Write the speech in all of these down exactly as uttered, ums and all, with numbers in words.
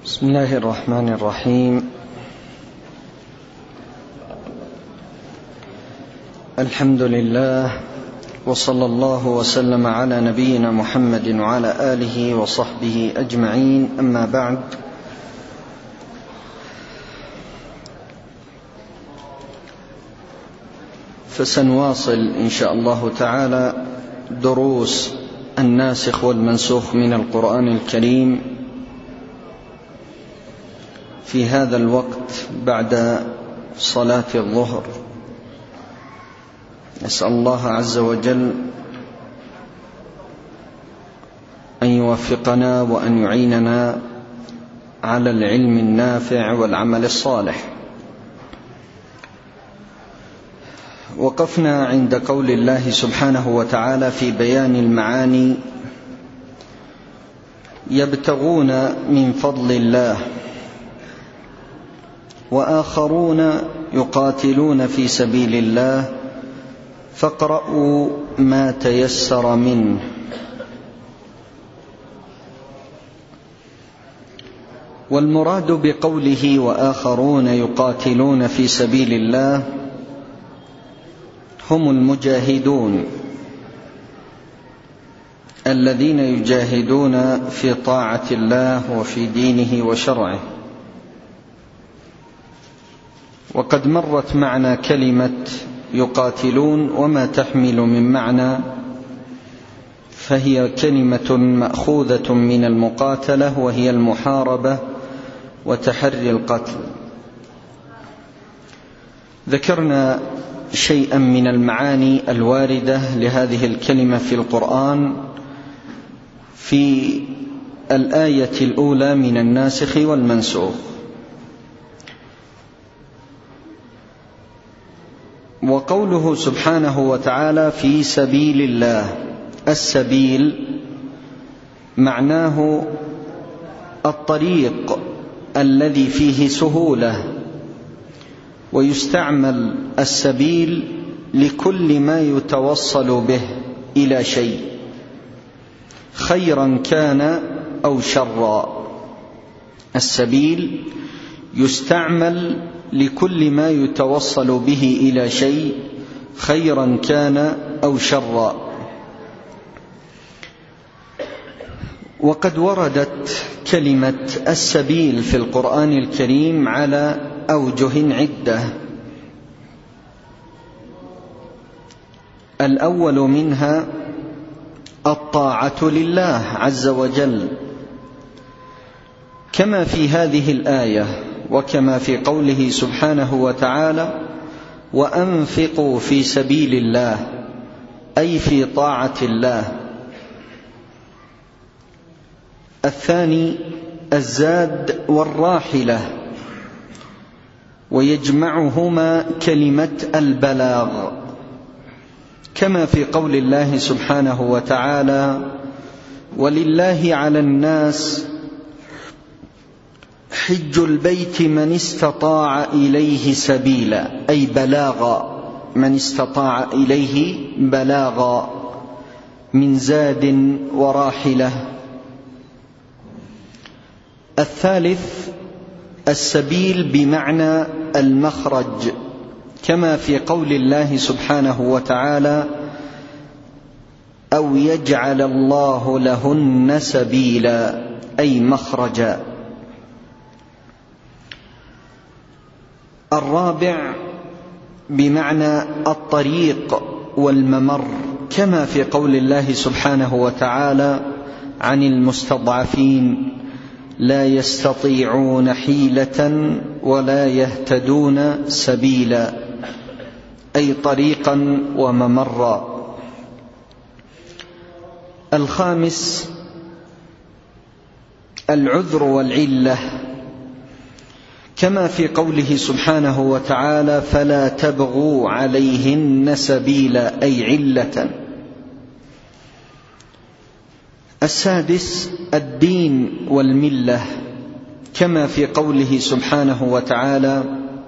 بسم الله الرحمن الرحيم. الحمد لله، وصلى الله وسلم على نبينا محمد وعلى آله وصحبه أجمعين، أما بعد، فسنواصل إن شاء الله تعالى دروس الناسخ والمنسوخ من القرآن الكريم في هذا الوقت بعد صلاة الظهر. نسأل الله عز وجل أن يوفقنا وأن يعيننا على العلم النافع والعمل الصالح. وقفنا عند قول الله سبحانه وتعالى في بيان المعاني: يبتغون من فضل الله وآخرون يقاتلون في سبيل الله فاقرؤوا ما تيسر منه. والمراد بقوله وآخرون يقاتلون في سبيل الله هم المجاهدون الذين يجاهدون في طاعة الله وفي دينه وشرعه. وقد مرت معنا كلمة يقاتلون وما تحمل من معنى، فهي كلمة مأخوذة من المقاتلة، وهي المحاربة وتحري القتل. ذكرنا شيئا من المعاني الواردة لهذه الكلمة في القرآن في الآية الأولى من الناسخ والمنسوخ. وقوله سبحانه وتعالى في سبيل الله، السبيل معناه الطريق الذي فيه سهولة، ويستعمل السبيل لكل ما يتوصل به إلى شيء، خيرا كان أو شرا. السبيل يستعمل لكل ما يتوصل به إلى شيء، خيرا كان أو شرا. وقد وردت كلمة السبيل في القرآن الكريم على أوجه عدة. الأول منها الطاعة لله عز وجل، كما في هذه الآية، وكما في قوله سبحانه وتعالى: وأنفقوا في سبيل الله، أي في طاعة الله. الثاني الزاد والراحلة، ويجمعهما كلمة البلاغ، كما في قول الله سبحانه وتعالى: ولله على الناس حج البيت من استطاع إليه سبيلا، أي بلاغا، من استطاع إليه بلاغا من زاد وراحلة. الثالث السبيل بمعنى المخرج، كما في قول الله سبحانه وتعالى: أو يجعل الله لهن سبيلا، أي مخرجا. الرابع بمعنى الطريق والممر، كما في قول الله سبحانه وتعالى عن المستضعفين: لا يستطيعون حيلة ولا يهتدون سبيلا، أي طريقا وممرا. الخامس العذر والعلة، كما في قوله سبحانه وتعالى: فلا تبغوا عليهن سبيلا، أي علة. السادس الدين والملة، كما في قوله سبحانه وتعالى: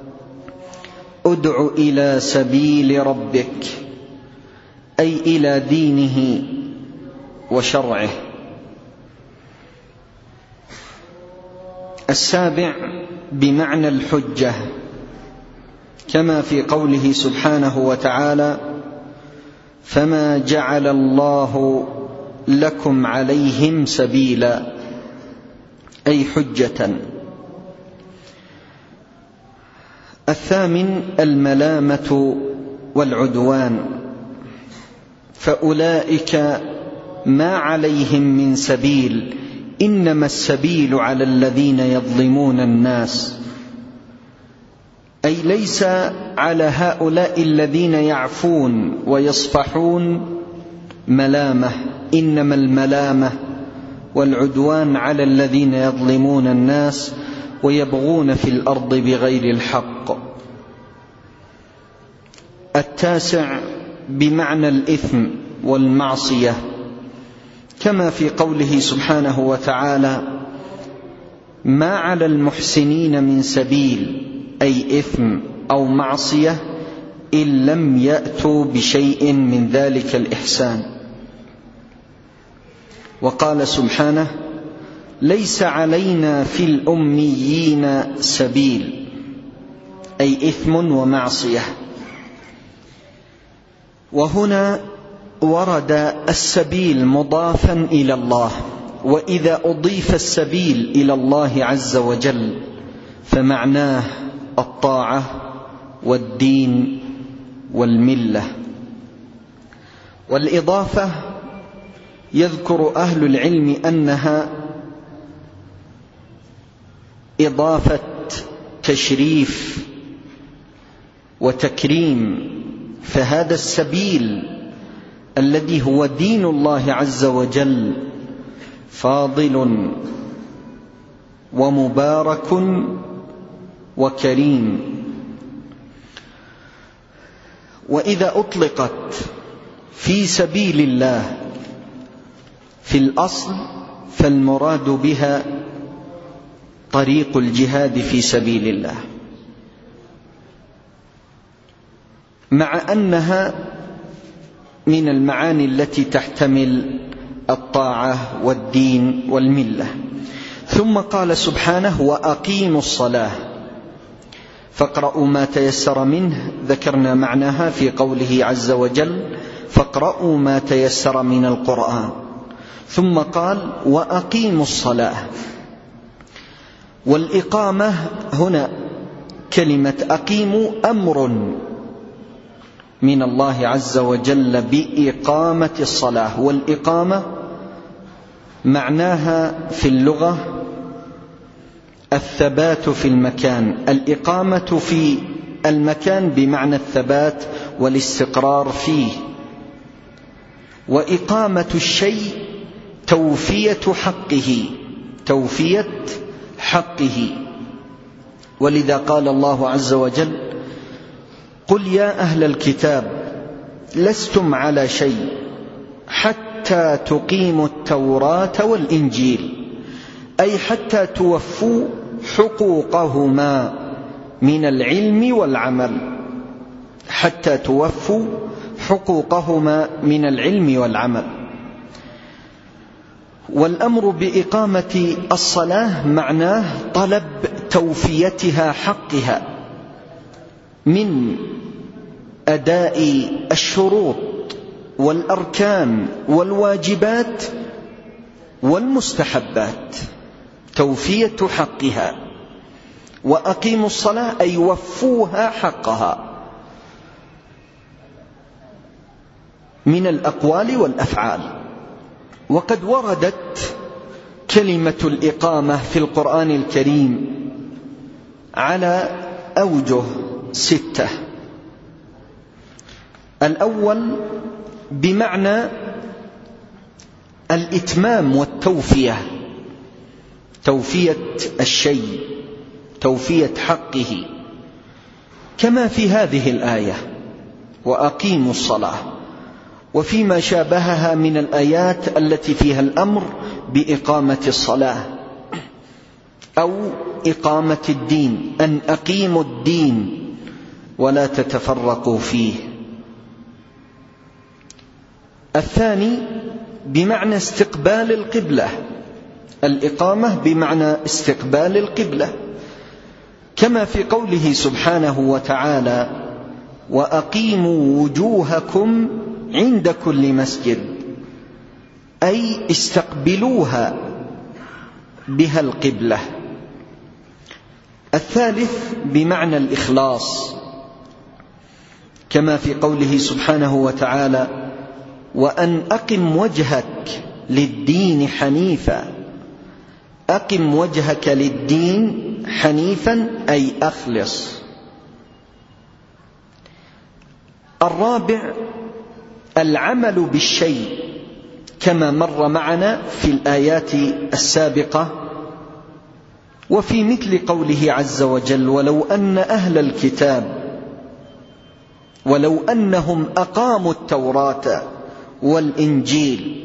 ادع إلى سبيل ربك، أي إلى دينه وشرعه. السابع بمعنى الحجة، كما في قوله سبحانه وتعالى: فما جعل الله لكم عليهم سبيلا، أي حجة. الثامن الملامة والعدوان، فأولئك ما عليهم من سبيل، إنما السبيل على الذين يظلمون الناس، أي ليس على هؤلاء الذين يعفون ويصفحون ملامة، إنما الملامة والعدوان على الذين يظلمون الناس ويبغون في الأرض بغير الحق. التاسع بمعنى الإثم والمعصية، كما في قوله سبحانه وتعالى: ما على المحسنين من سبيل، أي إثم أو معصية، إن لم يأتوا بشيء من ذلك الإحسان. وقال سبحانه: ليس علينا في الأميين سبيل، أي إثم ومعصية. وهنا ورد السبيل مضافا إلى الله، وإذا أضيف السبيل إلى الله عز وجل فمعناه الطاعة والدين والملة. والإضافة يذكر أهل العلم أنها إضافة تشريف وتكريم، فهذا السبيل الذي هو دين الله عز وجل فاضل ومبارك وكريم. وإذا أطلقت في سبيل الله في الأصل فالمراد بها طريق الجهاد في سبيل الله، مع أنها من المعاني التي تحتمل الطاعة والدين والملة. ثم قال سبحانه: وأقيموا الصلاة، فاقرأوا ما تيسر منه، ذكرنا معناها في قوله عز وجل: فاقرأوا ما تيسر من القرآن. ثم قال: وأقيموا الصلاة. والإقامة هنا كلمة أقيموا أمر من الله عز وجل بإقامة الصلاة، والإقامة معناها في اللغة الثبات في المكان، الإقامة في المكان بمعنى الثبات والاستقرار فيه. وإقامة الشيء توفية حقه، توفية حقه. ولذا قال الله عز وجل: قل يا أهل الكتاب لستم على شيء حتى تقيموا التوراة والإنجيل، أي حتى توفوا حقوقهما من العلم والعمل، حتى توفوا حقوقهما من العلم والعمل. والأمر بإقامة الصلاة معناه طلب توفيتها حقها من أداء الشروط والأركان والواجبات والمستحبات، توفية حقها. وأقيموا الصلاة أي وفوها حقها من الأقوال والأفعال. وقد وردت كلمة الإقامة في القرآن الكريم على أوجه ستة. الأول بمعنى الإتمام والتوفية، توفية الشيء، توفية حقه، كما في هذه الآية: وأقيموا الصلاة، وفيما شابهها من الآيات التي فيها الأمر بإقامة الصلاة أو إقامة الدين، أن أقيموا الدين ولا تتفرقوا فيه. الثاني بمعنى استقبال القبلة، الإقامة بمعنى استقبال القبلة، كما في قوله سبحانه وتعالى: وأقيموا وجوهكم عند كل مسجد، أي استقبلوها بها القبلة. الثالث بمعنى الإخلاص، كما في قوله سبحانه وتعالى: وأن أقم وجهك للدين حنيفا. أقم وجهك للدين حنيفا أي أخلص. الرابع العمل بالشيء، كما مر معنا في الآيات السابقة، وفي مثل قوله عز وجل: ولو أن أهل الكتاب ولو أنهم أقاموا التوراة والإنجيل.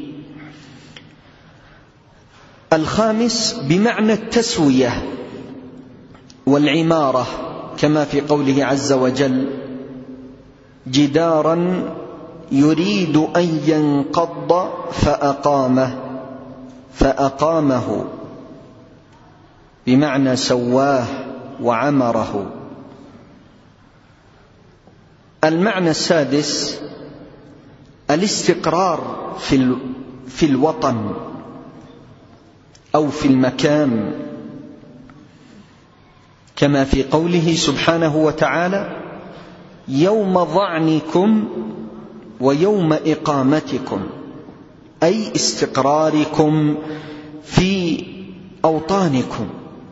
الخامس بمعنى التسوية والعمارة، كما في قوله عز وجل: جدارا يريد أن ينقض فأقامه فأقامه بمعنى سواه وعمره. المعنى السادس الاستقرار في في الوطن أو في المكان، كما في قوله سبحانه وتعالى: يوم ظعنكم ويوم إقامتكم، أي استقراركم في أوطانكم.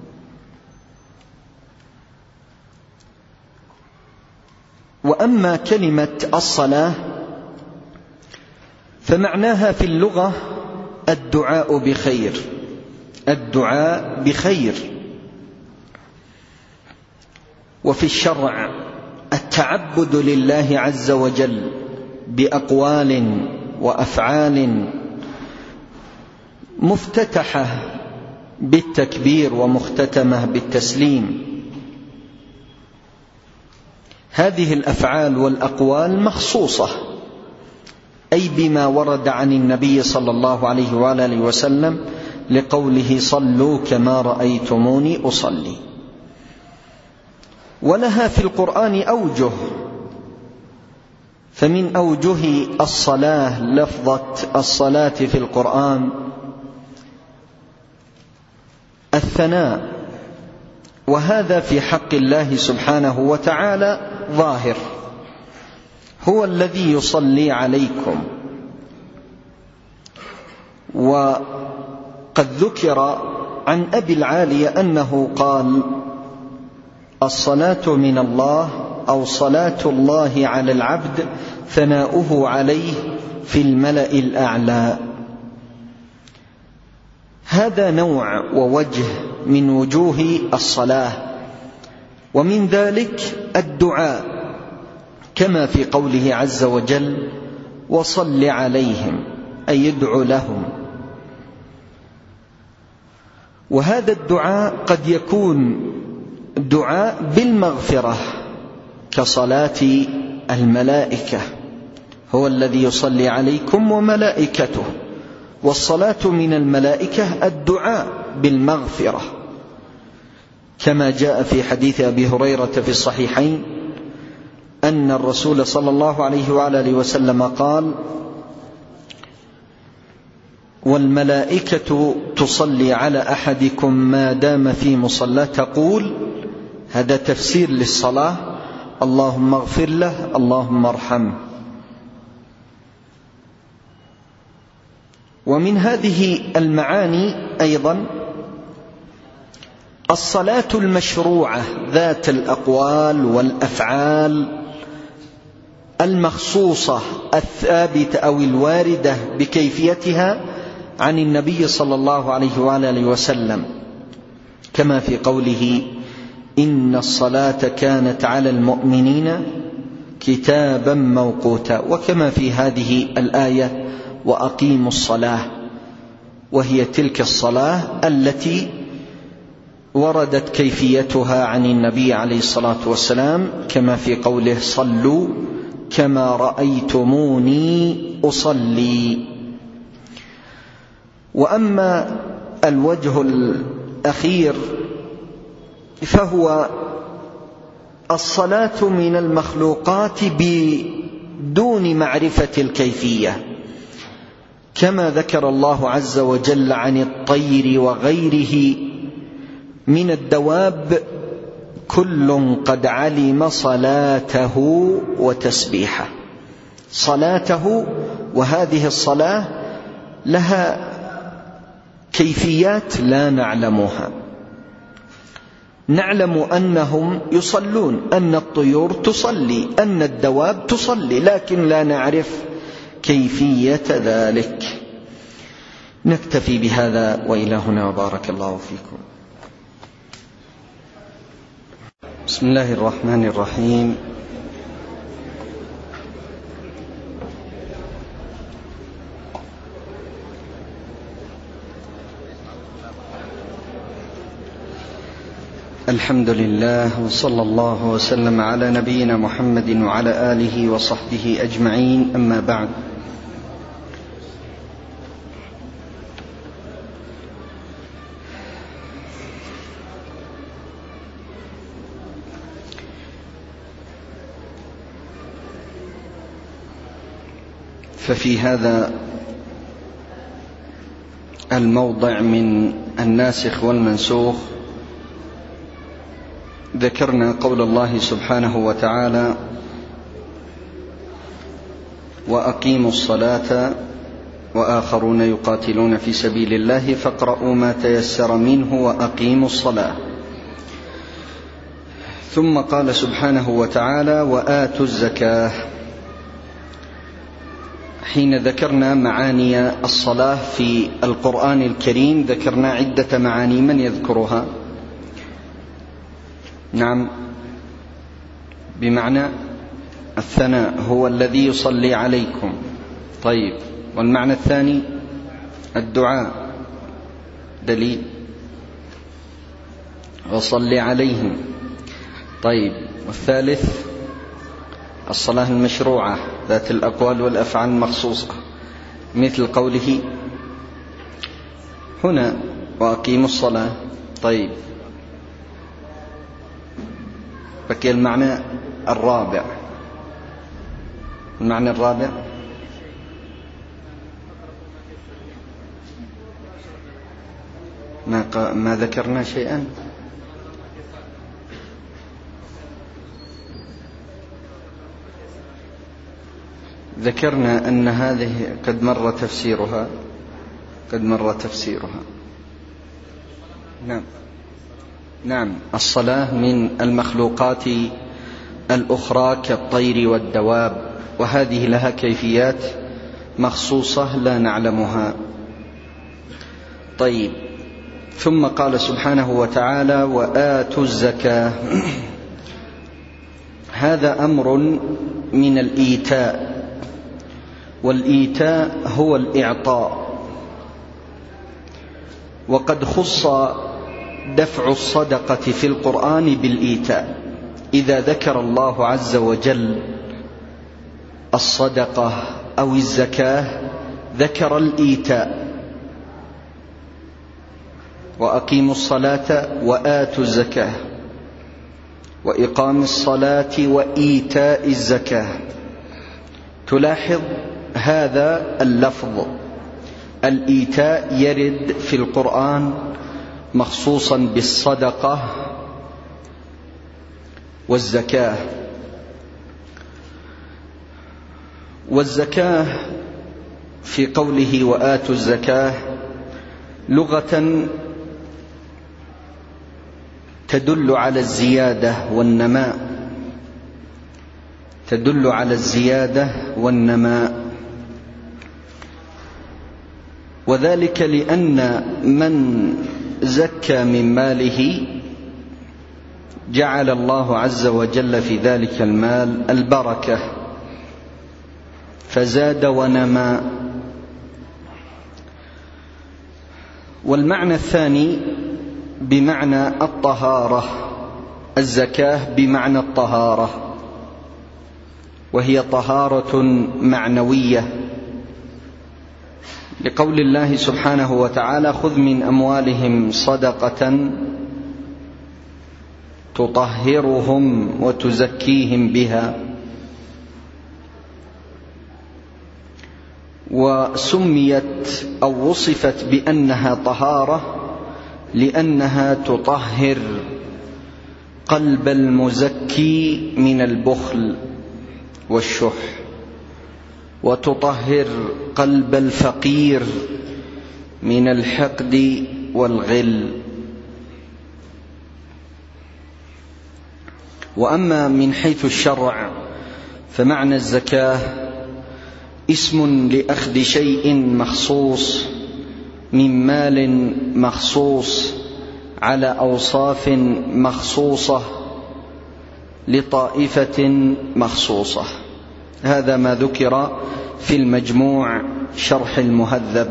وأما كلمة الصلاة فمعناها في اللغة الدعاء بخير، الدعاء بخير. وفي الشرع التعبد لله عز وجل بأقوال وأفعال مفتتحة بالتكبير ومختتمة بالتسليم. هذه الأفعال والأقوال مخصوصة، أي بما ورد عن النبي صلى الله عليه وآله وسلم لقوله: صلوا كما رأيتموني أصلي. ولها في القرآن أوجه، فمن أوجه الصلاة لفظة الصلاة في القرآن الثناء، وهذا في حق الله سبحانه وتعالى ظاهر، هو الذي يصلي عليكم. وقد ذكر عن أبي العالية أنه قال: الصلاة من الله أو صلاة الله على العبد ثناؤه عليه في الملأ الأعلى. هذا نوع ووجه من وجوه الصلاة. ومن ذلك الدعاء، كما في قوله عز وجل: وصل عليهم، أي يدعو لهم. وهذا الدعاء قد يكون دعاء بالمغفرة كصلاة الملائكة، هو الذي يصلي عليكم وملائكته. والصلاة من الملائكة الدعاء بالمغفرة، كما جاء في حديث أبي هريرة في الصحيحين أن الرسول صلى الله عليه وآله وسلم قال: والملائكة تصلي على أحدكم ما دام في مصلاه، تقول، هذا تفسير للصلاة: اللهم اغفر له، اللهم ارحمه. ومن هذه المعاني أيضا الصلاة المشروعة ذات الأقوال والأفعال المخصوصة الثابتة أو الواردة بكيفيتها عن النبي صلى الله عليه وآله وسلم، كما في قوله: إن الصلاة كانت على المؤمنين كتابا موقوتا، وكما في هذه الآية: وأقيموا الصلاة، وهي تلك الصلاة التي وردت كيفيتها عن النبي عليه الصلاة والسلام، كما في قوله: صلوا كما رأيتموني أصلي. وأما الوجه الأخير فهو الصلاة من المخلوقات بدون معرفة الكيفية، كما ذكر الله عز وجل عن الطير وغيره من الدواب: كل قد علم صلاته وتسبيحه. صلاته، وهذه الصلاة لها كيفيات لا نعلمها. نعلم أنهم يصلون، أن الطيور تصلي، أن الدواب تصلي، لكن لا نعرف كيفية ذلك. نكتفي بهذا وإلى هنا، وبارك الله فيكم. بسم الله الرحمن الرحيم. الحمد لله، وصلى الله وسلم على نبينا محمد وعلى آله وصحبه أجمعين، أما بعد. ففي هذا الموضع من الناسخ والمنسوخ ذكرنا قول الله سبحانه وتعالى: وأقيموا الصلاة وآخرون يقاتلون في سبيل الله فاقرؤوا ما تيسر منه وأقيموا الصلاة. ثم قال سبحانه وتعالى: وآتوا الزكاة. حين ذكرنا معاني الصلاة في القرآن الكريم ذكرنا عدة معاني، من يذكرها؟ نعم، بمعنى الثناء، هو الذي يصلي عليكم. طيب، والمعنى الثاني الدعاء، دليل، وصل عليهم. طيب، والثالث الصلاة المشروعة ذات الأقوال والأفعال المخصوصة، مثل قوله هنا: وأقيموا الصلاة. طيب، بقي المعنى الرابع. المعنى الرابع ما, ما ذكرنا شيئا. ذكرنا أن هذه قد مر تفسيرها قد مر تفسيرها نعم نعم الصلاة من المخلوقات الأخرى كالطير والدواب، وهذه لها كيفيات مخصوصة لا نعلمها. طيب، ثم قال سبحانه وتعالى: وآتوا الزكاة. هذا أمر من الإيتاء، والإيتاء هو الإعطاء، وقد خص دفع الصدقة في القرآن بالإيتاء. إذا ذكر الله عز وجل الصدقة أو الزكاة ذكر الإيتاء: وأقيموا الصلاة وآتوا الزكاة، وإقام الصلاة وإيتاء الزكاة. تلاحظ هذا اللفظ الإيتاء يرد في القرآن مخصوصا بالصدقة والزكاة. والزكاة في قوله وآتوا الزكاة لغة تدل على الزيادة والنماء، تدل على الزيادة والنماء، وذلك لأن من زكى من ماله جعل الله عز وجل في ذلك المال البركة فزاد ونما. والمعنى الثاني بمعنى الطهارة، الزكاة بمعنى الطهارة، وهي طهارة معنوية، لقول الله سبحانه وتعالى: خذ من أموالهم صدقة تطهرهم وتزكيهم بها. وسميت أو وصفت بأنها طهارة لأنها تطهر قلب المزكي من البخل والشح، وتطهر قلب الفقير من الحقد والغل. وأما من حيث الشرع فمعنى الزكاة اسم لأخذ شيء مخصوص من مال مخصوص على أوصاف مخصوصة لطائفة مخصوصة. هذا ما ذكر في المجموع شرح المهذب.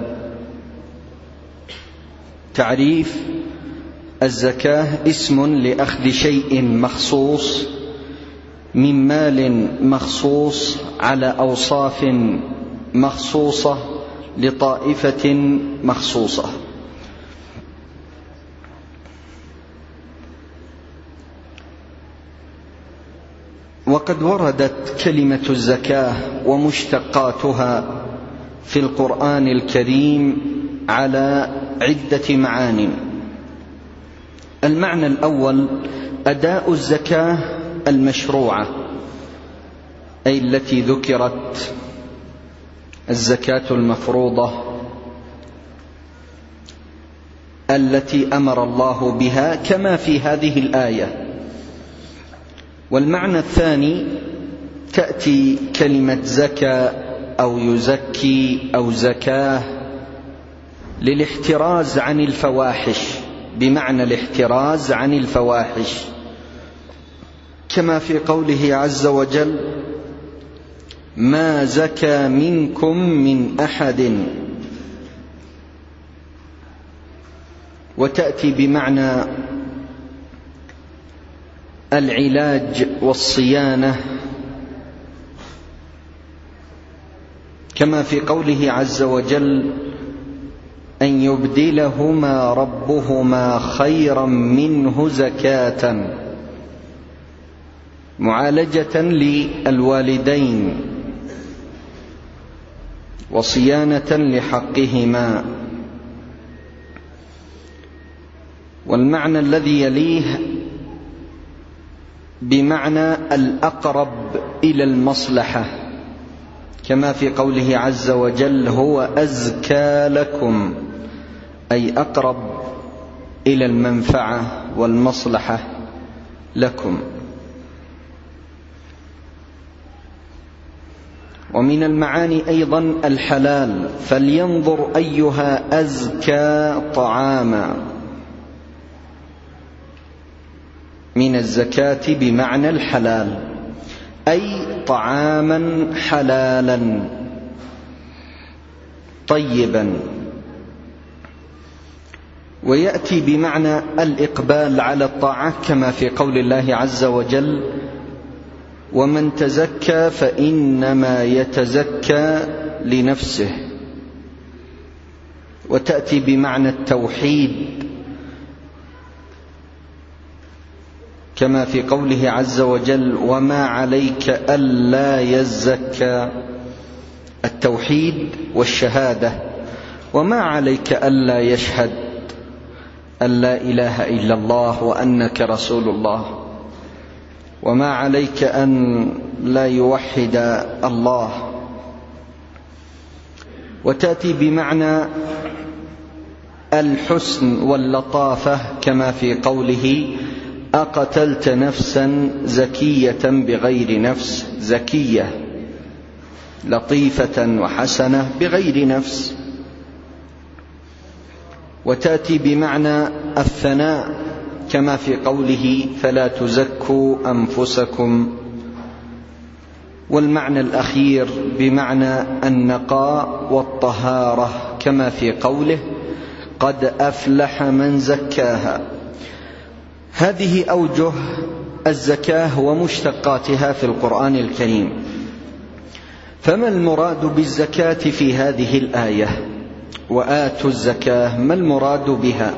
تعريف الزكاة: اسم لأخذ شيء مخصوص من مال مخصوص على أوصاف مخصوصة لطائفة مخصوصة. وقد وردت كلمة الزكاة ومشتقاتها في القرآن الكريم على عدة معان. المعنى الأول: أداء الزكاة المشروعة، أي التي ذكرت، الزكاة المفروضة التي أمر الله بها كما في هذه الآية. والمعنى الثاني: تأتي كلمة زكاة أو يزكي أو زكاة للاحتراز عن الفواحش، بمعنى الاحتراز عن الفواحش، كما في قوله عز وجل: ما زكى منكم من أحد. وتأتي بمعنى العلاج والصيانة، كما في قوله عز وجل: أن يبدلهما ربهما خيرا منه زكاة، معالجة للوالدين وصيانة لحقهما. والمعنى الذي يليه بمعنى الأقرب إلى المصلحة، كما في قوله عز وجل: هو أزكى لكم، أي أقرب إلى المنفعة والمصلحة لكم. ومن المعاني أيضا الحلال: فلينظر أيها أزكى طعاما، من الزكاة بمعنى الحلال، أي طعاما حلالا طيبا. ويأتي بمعنى الإقبال على الطاعة، كما في قول الله عز وجل: ومن تزكى فإنما يتزكى لنفسه. وتأتي بمعنى التوحيد، كما في قوله عز وجل: وما عليك ألا يزكى، التوحيد والشهادة. وما عليك ألا يشهد أن لا إله إلا الله وأنك رسول الله، وما عليك أن لا يوحد الله. وتأتي بمعنى الحسن واللطافة، كما في قوله: أقتلت نفسا زكية بغير نفس، زكية لطيفة وحسنة بغير نفس. وتأتي بمعنى الثناء، كما في قوله: فلا تزكوا أنفسكم. والمعنى الأخير بمعنى النقاء والطهارة، كما في قوله: قد أفلح من زكاها. هذه أوجه الزكاة ومشتقاتها في القرآن الكريم. فما المراد بالزكاة في هذه الآية؟ وآتوا الزكاة ما المراد بها؟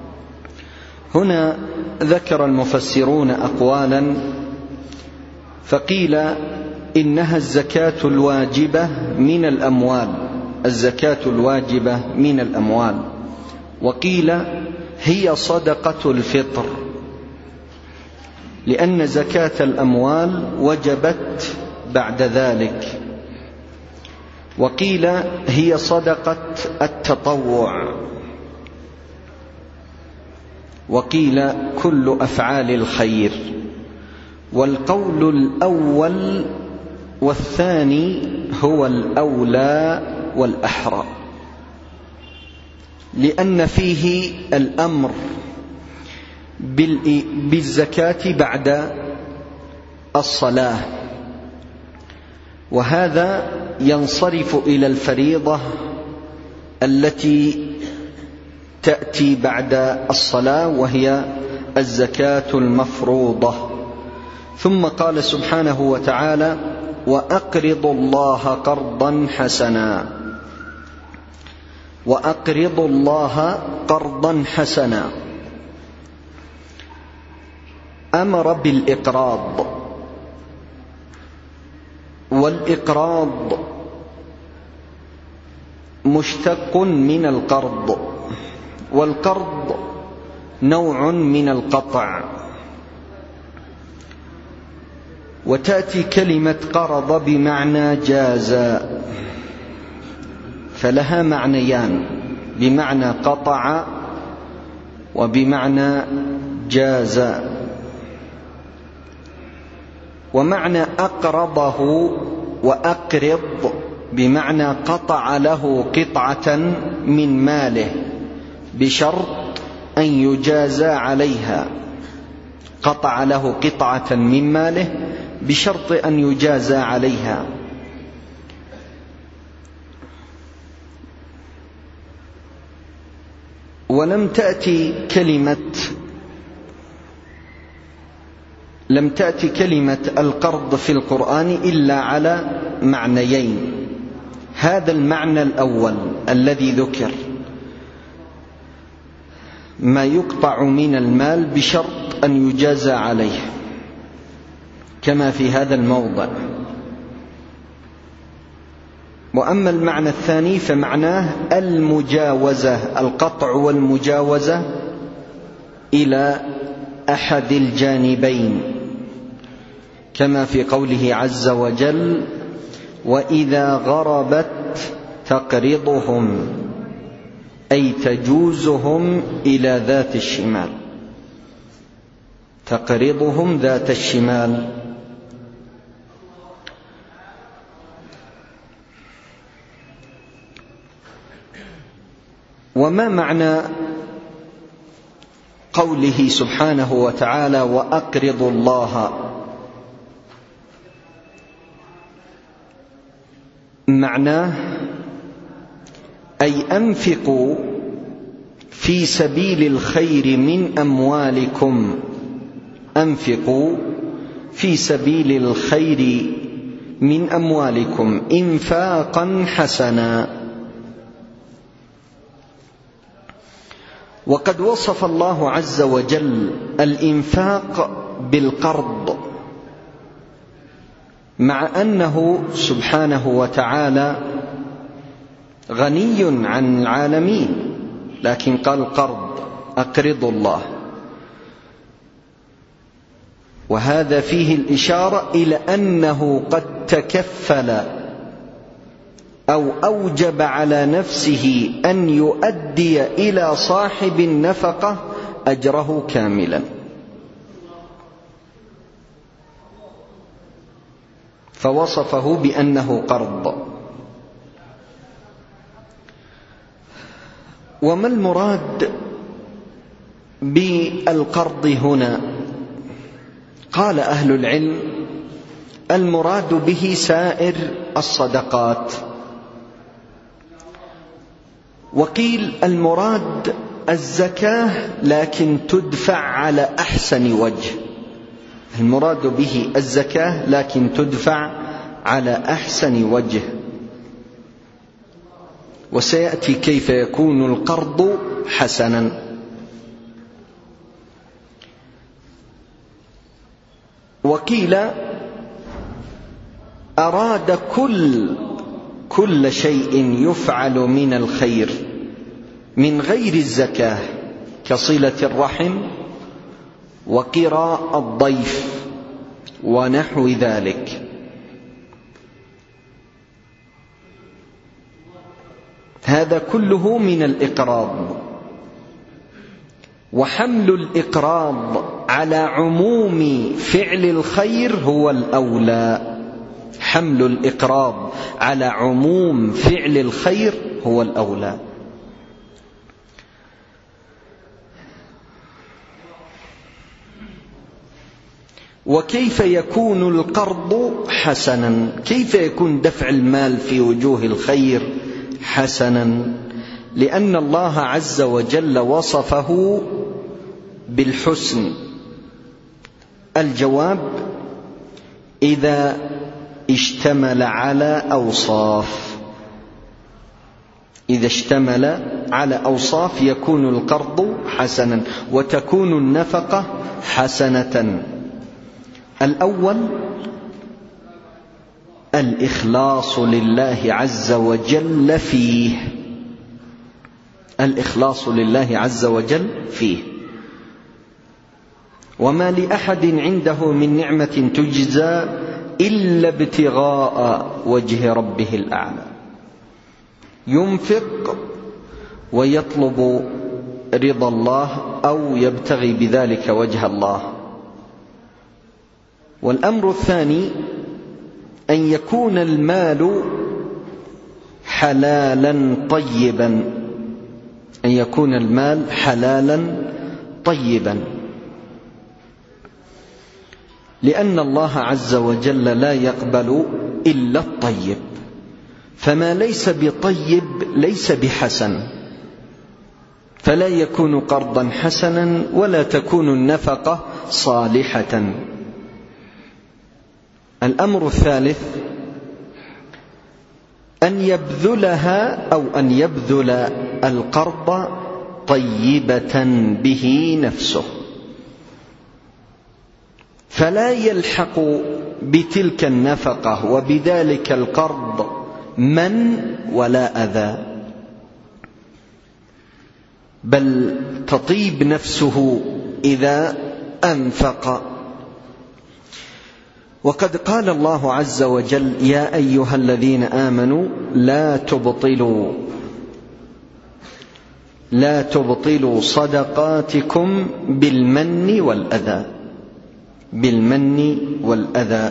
هنا ذكر المفسرون أقوالا، فقيل إنها الزكاة الواجبة من الأموال، الزكاة الواجبة من الأموال، وقيل هي صدقة الفطر، لأن زكاة الأموال وجبت بعد ذلك، وقيل هي صدقة التطوع، وقيل كل أفعال الخير. والقول الأول والثاني هو الأولى والأحرى، لأن فيه الأمر بالزكاة بعد الصلاة، وهذا ينصرف إلى الفريضة التي تأتي بعد الصلاة وهي الزكاة المفروضة. ثم قال سبحانه وتعالى: وأقرضوا الله قرضا حسنا، وأقرضوا الله قرضا حسنا، أمر بالإقراض، والإقراض مشتق من القرض، والقرض نوع من القطع. وتأتي كلمة قرض بمعنى جاز، فلها معنيان: بمعنى قطع وبمعنى جاز. ومعنى أقرضه وأقرض بمعنى قطع له قطعة من ماله بشرط أن يجازى عليها، قطع له قطعة من ماله بشرط أن يجازى عليها. ولم تأتي كلمة لم تأتي كلمة القرض في القرآن إلا على معنيين: هذا المعنى الأول الذي ذكر، ما يقطع من المال بشرط أن يجازى عليه، كما في هذا الموضع. وأما المعنى الثاني فمعناه المجاوزة، القطع والمجاوزة إلى أحد الجانبين، كما في قوله عز وجل: وإذا غربت تقرضهم، أي تجوزهم إلى ذات الشمال، تقرضهم ذات الشمال. وما معنى قوله سبحانه وتعالى: وأقرضوا الله؟ معناه أي أنفقوا في سبيل الخير من أموالكم، أنفقوا في سبيل الخير من أموالكم إنفاقا حسنا. وقد وصف الله عز وجل الإنفاق بالقرض، مع أنه سبحانه وتعالى غني عن العالمين، لكن قال قرض، أقرضوا الله. وهذا فيه الإشارة إلى أنه قد تكفل أو أوجب على نفسه أن يؤدي إلى صاحب النفقة أجره كاملا، فوصفه بأنه قرض. وما المراد بالقرض هنا؟ قال أهل العلم: المراد به سائر الصدقات. وقيل المراد الزكاة لكن تدفع على أحسن وجه، المراد به الزكاة لكن تدفع على أحسن وجه. وسيأتي كيف يكون القرض حسنا. وقيل أراد كل كل شيء يفعل من الخير من غير الزكاة كصلة الرحم وقراء الضيف ونحو ذلك. هذا كله من الإقراض. وحمل الإقراض على عموم فعل الخير هو الأولى. حمل الإقراض على عموم فعل الخير هو الأولى. وكيف يكون القرض حسنا؟ كيف يكون دفع المال في وجوه الخير حسنا؟ لأن الله عز وجل وصفه بالحسن. الجواب: إذا اشتمل على أوصاف. إذا اشتمل على أوصاف يكون القرض حسنا وتكون النفقة حسنة. الأول الإخلاص لله عز وجل فيه. الإخلاص لله عز وجل فيه. وما لأحد عنده من نعمة تجزى إلا ابتغاء وجه ربه الأعلى. ينفق ويطلب رضا الله أو يبتغي بذلك وجه الله. والأمر الثاني أن يكون المال حلالا طيبا. أن يكون المال حلالا طيبا، لأن الله عز وجل لا يقبل إلا الطيب، فما ليس بطيب ليس بحسن، فلا يكون قرضا حسنا ولا تكون النفقة صالحة. الأمر الثالث أن يبذلها أو أن يبذل القرض طيبة به نفسه، فلا يلحق بتلك النفقة وبذلك القرض من ولا أذى، بل تطيب نفسه إذا أنفق. وقد قال الله عز وجل: يا أيها الذين آمنوا لا تبطلوا لا تبطلوا صدقاتكم بالمن والأذى بالمن والأذى.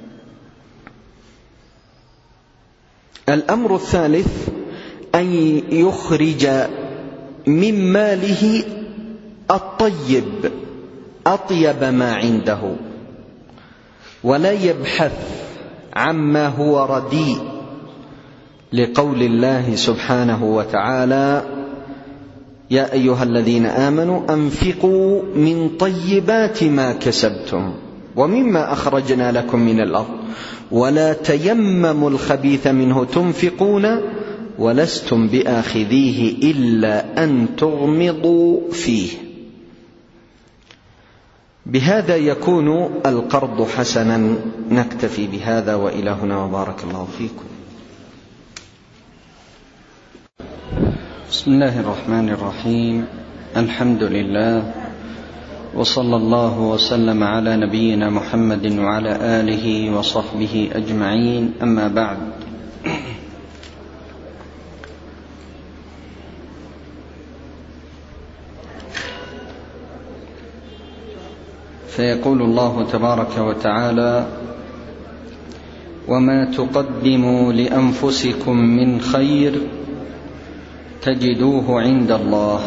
الأمر الثالث أن يخرج من ماله الطيب أطيب ما عنده، ولا يبحث عما هو رديء، لقول الله سبحانه وتعالى: يا أيها الذين آمنوا أنفقوا من طيبات ما كسبتم ومما أخرجنا لكم من الأرض ولا تيمموا الخبيث منه تنفقون ولستم بآخذيه إلا أن تغمضوا فيه. بهذا يكون القرض حسنا. نكتفي بهذا وإلى هنا وبارك الله فيكم. بسم الله الرحمن الرحيم. الحمد لله وصلى الله وسلم على نبينا محمد وعلى آله وصحبه أجمعين. أما بعد، فيقول الله تبارك وتعالى: وما تقدموا لأنفسكم من خير تجدوه عند الله.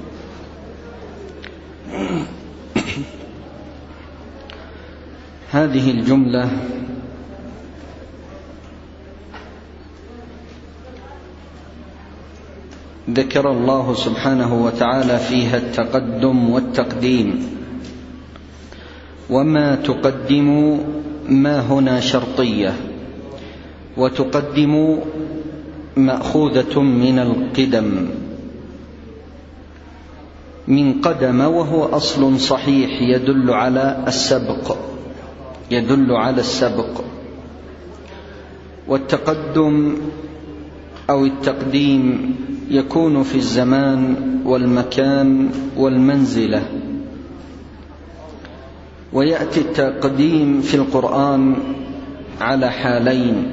هذه الجملة ذكر الله سبحانه وتعالى فيها التقدم والتقديم. وما تقدموا ما هنا شرطية، وتقدموا مأخوذة من القدم، من قدم، وهو أصل صحيح يدل على السبق يدل على السبق والتقدم أو التقديم يكون في الزمان والمكان والمنزلة. ويأتي التقديم في القرآن على حالين: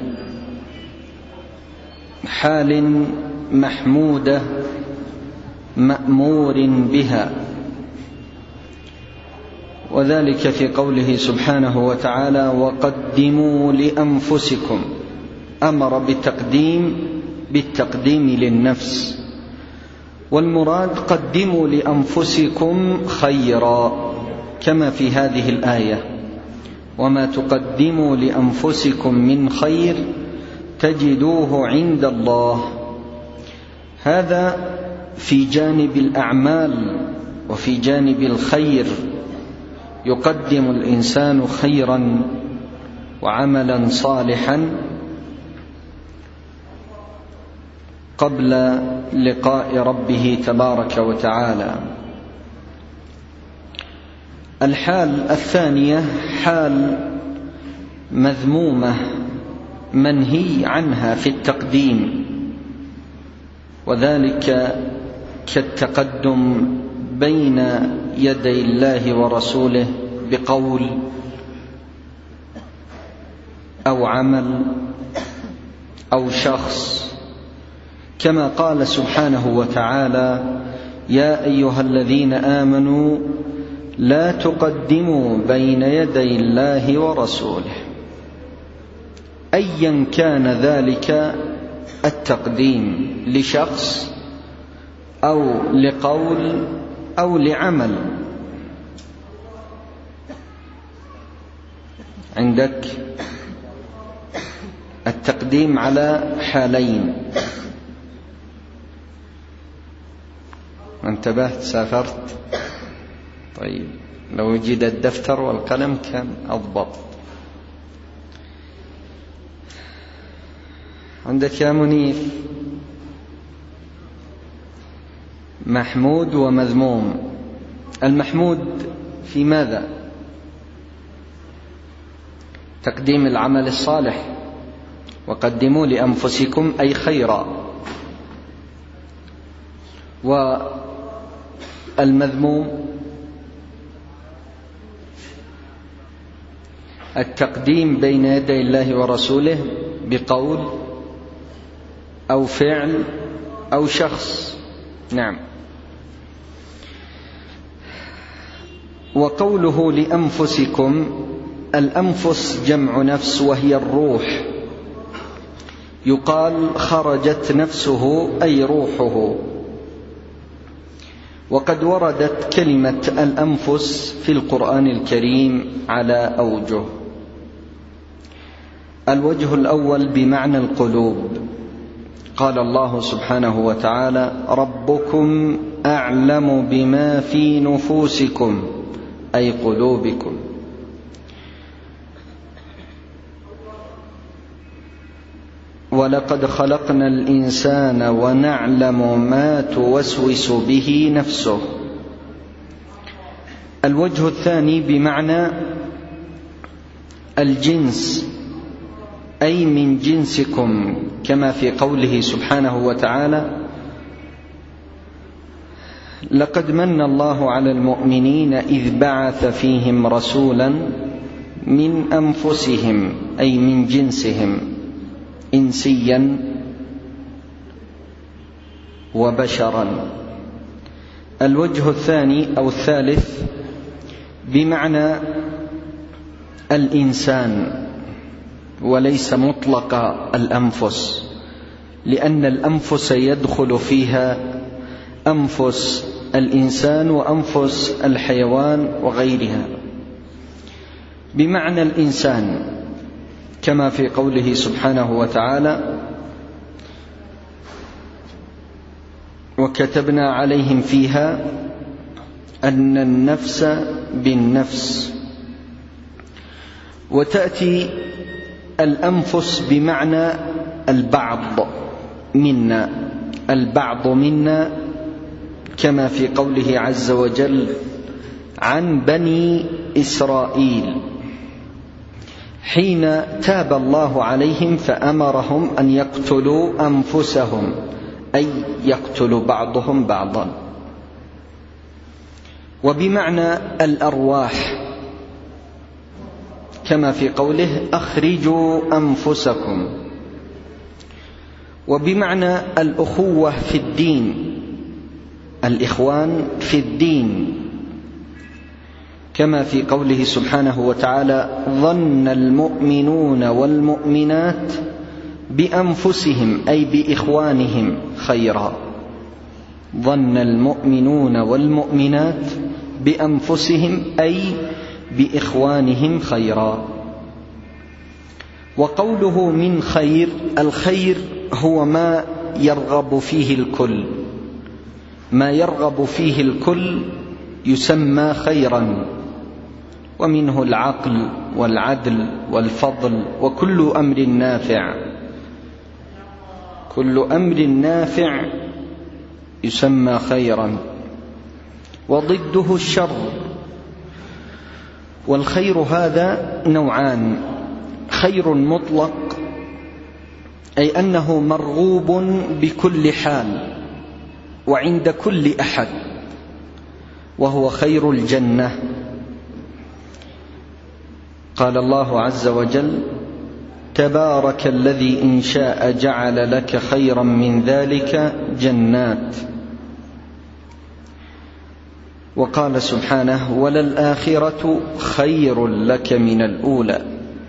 حال محمودة مأمور بها، وذلك في قوله سبحانه وتعالى: وقدموا لأنفسكم، أمر بالتقديم بالتقديم للنفس، والمراد قدموا لأنفسكم خيرا كما في هذه الآية: وما تقدموا لأنفسكم من خير تجدوه عند الله. هذا في جانب الأعمال، وفي جانب الخير يقدم الإنسان خيرا وعملا صالحا قبل لقاء ربه تبارك وتعالى. الحال الثانية حال مذمومة منهي عنها في التقديم، وذلك كالتقدم بين يدي الله ورسوله بقول أو عمل أو شخص، كما قال سبحانه وتعالى: يا أيها الذين آمنوا لا تقدموا بين يدي الله ورسوله. أيا كان ذلك التقديم، لشخص أو لقول أو لعمل. عندك التقديم على حالين. انتبهت؟ سافرت؟ طيب، لو وجد الدفتر والقلم كان أضبط. عندك يا منيف محمود ومذموم. المحمود في ماذا؟ تقديم العمل الصالح، وقدموا لأنفسكم أي خيرا. والمذموم التقديم بين يدي الله ورسوله بقول أو فعل أو شخص. نعم. وقوله لأنفسكم، الأنفس جمع نفس وهي الروح، يقال خرجت نفسه أي روحه. وقد وردت كلمة الأنفس في القرآن الكريم على أوجه. الوجه الأول بمعنى القلوب، قال الله سبحانه وتعالى: ربكم أعلم بما في نفوسكم، أي قلوبكم. ولقد خلقنا الإنسان ونعلم ما توسوس به نفسه. الوجه الثاني بمعنى الجنس، أي من جنسكم، كما في قوله سبحانه وتعالى: لقد من الله على المؤمنين إذ بعث فيهم رسولا من أنفسهم، أي من جنسهم، إنسيا وبشرا. الوجه الثاني أو الثالث بمعنى الإنسان، وليس مطلق الأنفس، لأن الأنفس يدخل فيها أنفس الإنسان وأنفس الحيوان وغيرها، بمعنى الإنسان، كما في قوله سبحانه وتعالى: وكتبنا عليهم فيها أن النفس بالنفس. وتأتي الأنفس بمعنى البعض منا، البعض منا، كما في قوله عز وجل عن بني إسرائيل حين تاب الله عليهم فأمرهم أن يقتلوا أنفسهم، أي يقتل بعضهم بعضا. وبمعنى الأرواح كما في قوله أخرجوا أنفسكم. وبمعنى الأخوة في الدين، الإخوان في الدين، كما في قوله سبحانه وتعالى ظن المؤمنون والمؤمنات بأنفسهم أي بإخوانهم خيرا. ظن المؤمنون والمؤمنات بأنفسهم أي بإخوانهم خيرا. وقوله من خير، الخير هو ما يرغب فيه الكل، ما يرغب فيه الكل يسمى خيرا، ومنه العقل والعدل والفضل، وكل أمر نافع، كل أمر نافع يسمى خيرا. وضده الشر. والخير هذا نوعان: خير مطلق أي أنه مرغوب بكل حال وعند كل أحد، وهو خير الجنة. قال الله عز وجل تبارك الذي إن شاء جعل لك خيرا من ذلك جنات. وقال سبحانه وللآخرة خير لك من الأولى.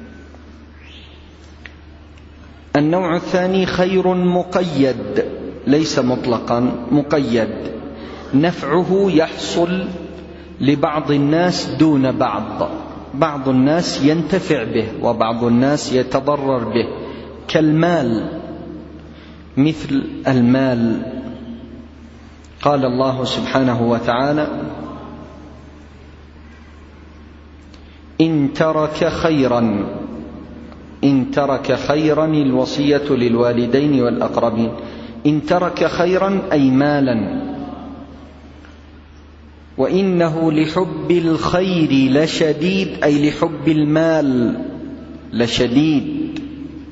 النوع الثاني خير مقيد، ليس مطلقا، مقيد، نفعه يحصل لبعض الناس دون بعض، بعض الناس ينتفع به وبعض الناس يتضرر به، كالمال، مثل المال. قال الله سبحانه وتعالى إن ترك خيرا، إن ترك خيرا الوصية للوالدين والأقربين. إن ترك خيرا أي مالا. وإنه لحب الخير لشديد أي لحب المال لشديد.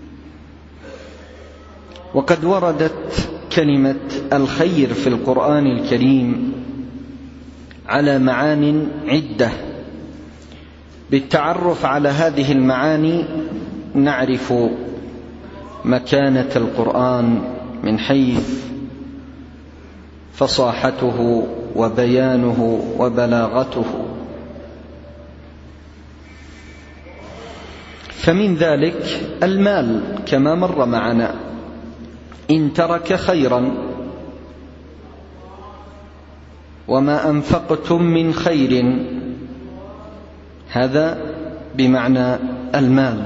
وقد وردت كلمة الخير في القرآن الكريم على معان عدة. بالتعرف على هذه المعاني نعرف مكانة القرآن من حيث فصاحته وبيانه وبلاغته. فمن ذلك المال كما مر معنا، إن ترك خيرا، وما أنفقتم من خير، هذا بمعنى المال.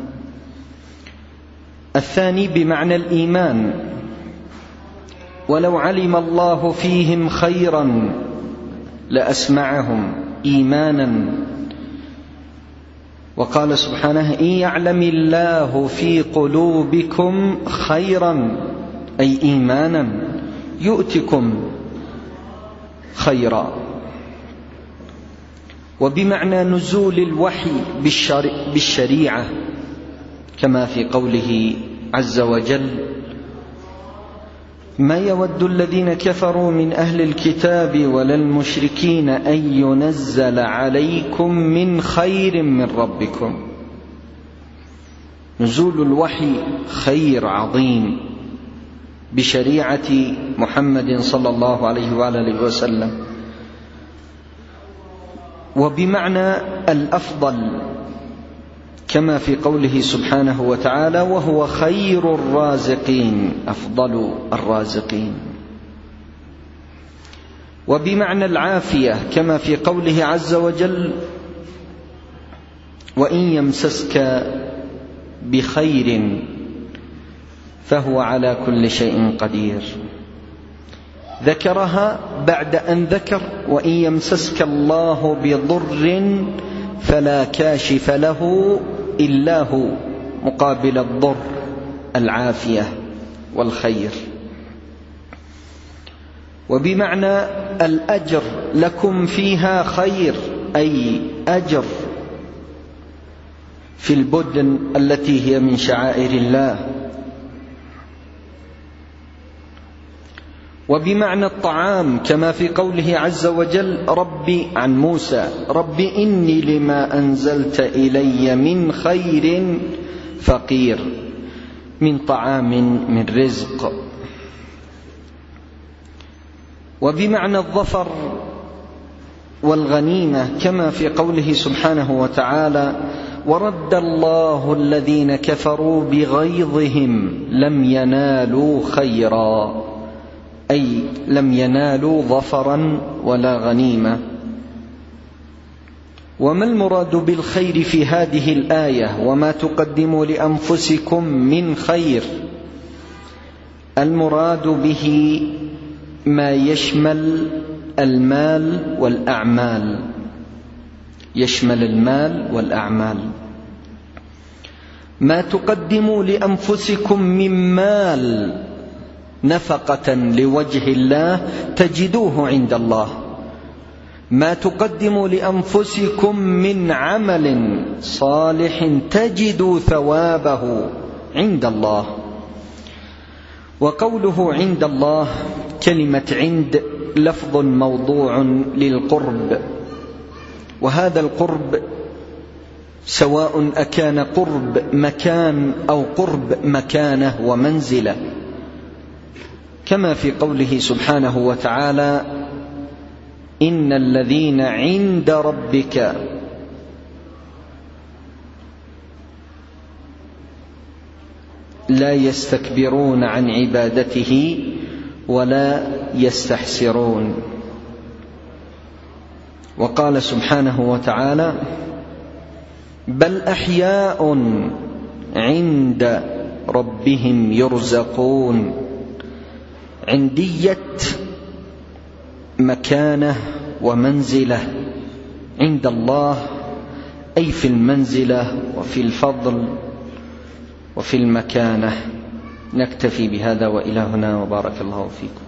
الثاني بمعنى الإيمان، ولو علم الله فيهم خيرا لأسمعهم إيمانا. وقال سبحانه إن يعلم الله في قلوبكم خيرا أي إيمانا يؤتكم خيرا. وبمعنى نزول الوحي بالشريعة، كما في قوله عز وجل ما يود الذين كفروا من أهل الكتاب ولا المشركين أن ينزل عليكم من خير من ربكم. نزول الوحي خير عظيم بشريعة محمد صلى الله عليه وآله وسلم. وبمعنى الأفضل، كما في قوله سبحانه وتعالى وهو خير الرازقين، أفضل الرازقين. وبمعنى العافية، كما في قوله عز وجل وإن يمسسك بخير فهو على كل شيء قدير. ذكرها بعد أن ذكر وإن يمسسك الله بضر فلا كاشف له إلا هو، مقابل الضر العافية. والخير. وبمعنى الأجر لكم فيها خير، أي أجر في البدن التي هي من شعائر الله. وبمعنى الطعام كما في قوله عز وجل ربي عن موسى رب إني لما أنزلت إلي من خير فقير، من طعام من رزق. وبمعنى الظفر والغنيمة كما في قوله سبحانه وتعالى ورد الله الذين كفروا بغيظهم لم ينالوا خيرا، أي لم ينالوا ظفرا ولا غنيمة. وما المراد بالخير في هذه الآية؟ وما تقدموا لأنفسكم من خير، المراد به ما يشمل المال والأعمال، يشمل المال والأعمال. ما تقدموا لأنفسكم من مال نفقة لوجه الله تجدوه عند الله، ما تقدموا لأنفسكم من عمل صالح تجدوا ثوابه عند الله. وقوله عند الله كلمة عند لفظ موضوع للقرب، وهذا القرب سواء أكان قرب مكان أو قرب مكانة ومنزلة، كما في قوله سبحانه وتعالى إن الذين عند ربك لا يستكبرون عن عبادته ولا يستحسرون. وقال سبحانه وتعالى بل أحياء عند ربهم يرزقون، عندية مكانة ومنزلة عند الله، أي في المنزلة وفي الفضل وفي المكانة. نكتفي بهذا وإلى هنا، وبارك الله فيكم.